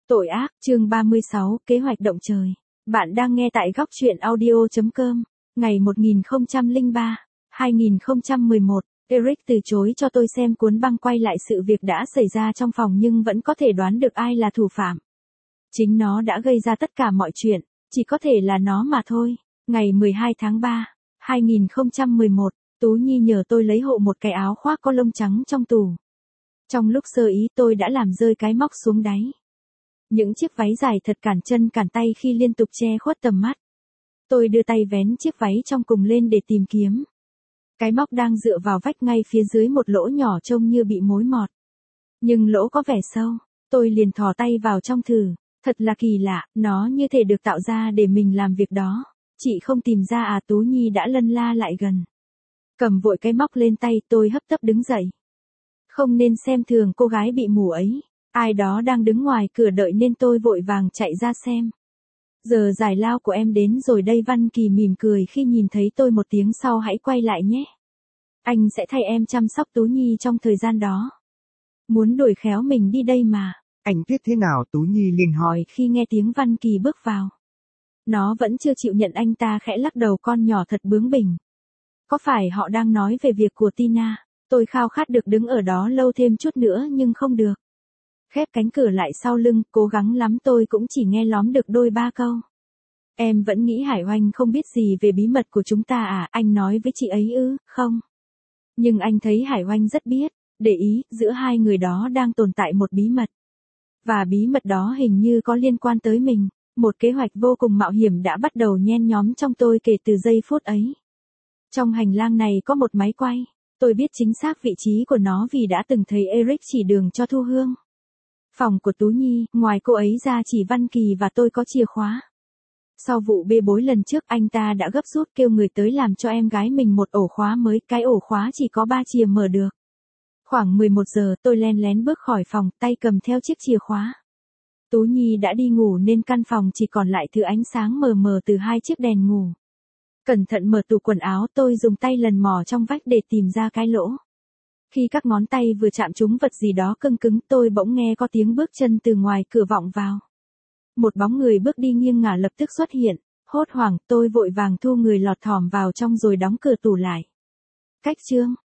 Tội ác, chương 36, kế hoạch động trời. Bạn đang nghe tại góc truyện audio.com. Ngày 1003, 2011, Eric từ chối cho tôi xem cuốn băng quay lại sự việc đã xảy ra trong phòng nhưng vẫn có thể đoán được ai là thủ phạm. Chính nó đã gây ra tất cả mọi chuyện, chỉ có thể là nó mà thôi. Ngày 12 tháng 3, 2011, Tú Nhi nhờ tôi lấy hộ một cái áo khoác có lông trắng trong tủ. Trong lúc sơ ý tôi đã làm rơi cái móc xuống đáy. Những chiếc váy dài thật cản chân cản tay khi liên tục che khuất tầm mắt. Tôi đưa tay vén chiếc váy trong cùng lên để tìm kiếm. Cái móc đang dựa vào vách ngay phía dưới một lỗ nhỏ trông như bị mối mọt. Nhưng lỗ có vẻ sâu, tôi liền thò tay vào trong thử. Thật là kỳ lạ, nó như thể được tạo ra để mình làm việc đó. Chị không tìm ra à? Tú Nhi đã lân la lại gần. Cầm vội cái móc lên tay, tôi hấp tấp đứng dậy. Không nên xem thường cô gái bị mù ấy. Ai đó đang đứng ngoài cửa đợi nên tôi vội vàng chạy ra xem. Giờ giải lao của em đến rồi đây. Văn Kỳ mỉm cười khi nhìn thấy tôi. Một tiếng sau hãy quay lại nhé. Anh sẽ thay em chăm sóc Tú Nhi trong thời gian đó. Muốn đuổi khéo mình đi đây mà. Anh viết thế nào? Tú Nhi liền hỏi khi nghe tiếng Văn Kỳ bước vào. Nó vẫn chưa chịu nhận. Anh ta khẽ lắc đầu. Con nhỏ thật bướng bỉnh. Có phải họ đang nói về việc của Tina? Tôi khao khát được đứng ở đó lâu thêm chút nữa nhưng không được. Khép cánh cửa lại sau lưng, cố gắng lắm tôi cũng chỉ nghe lóm được đôi ba câu. Em vẫn nghĩ Hải Oanh không biết gì về bí mật của chúng ta à? Anh nói với chị ấy ư? Không. Nhưng anh thấy Hải Oanh rất biết, để ý, giữa hai người đó đang tồn tại một bí mật. Và bí mật đó hình như có liên quan tới mình. Một kế hoạch vô cùng mạo hiểm đã bắt đầu nhen nhóm trong tôi kể từ giây phút ấy. Trong hành lang này có một máy quay. Tôi biết chính xác vị trí của nó vì đã từng thấy Eric chỉ đường cho Thu Hương. Phòng của Tú Nhi, ngoài cô ấy ra chỉ Văn Kỳ và tôi có chìa khóa. Sau vụ bê bối lần trước anh ta đã gấp rút kêu người tới làm cho em gái mình một ổ khóa mới. Cái ổ khóa chỉ có 3 chìa mở được. Khoảng 11 giờ tôi len lén bước khỏi phòng, tay cầm theo chiếc chìa khóa. Tú Nhi đã đi ngủ nên căn phòng chỉ còn lại thứ ánh sáng mờ mờ từ 2 chiếc đèn ngủ. Cẩn thận mở tủ quần áo, tôi dùng tay lần mò trong vách để tìm ra cái lỗ. Khi các ngón tay vừa chạm trúng vật gì đó cứng cứng, tôi bỗng nghe có tiếng bước chân từ ngoài cửa vọng vào. Một bóng người bước đi nghiêng ngả lập tức xuất hiện. Hốt hoảng, tôi vội vàng thu người lọt thỏm vào trong rồi đóng cửa tủ lại. Cách chương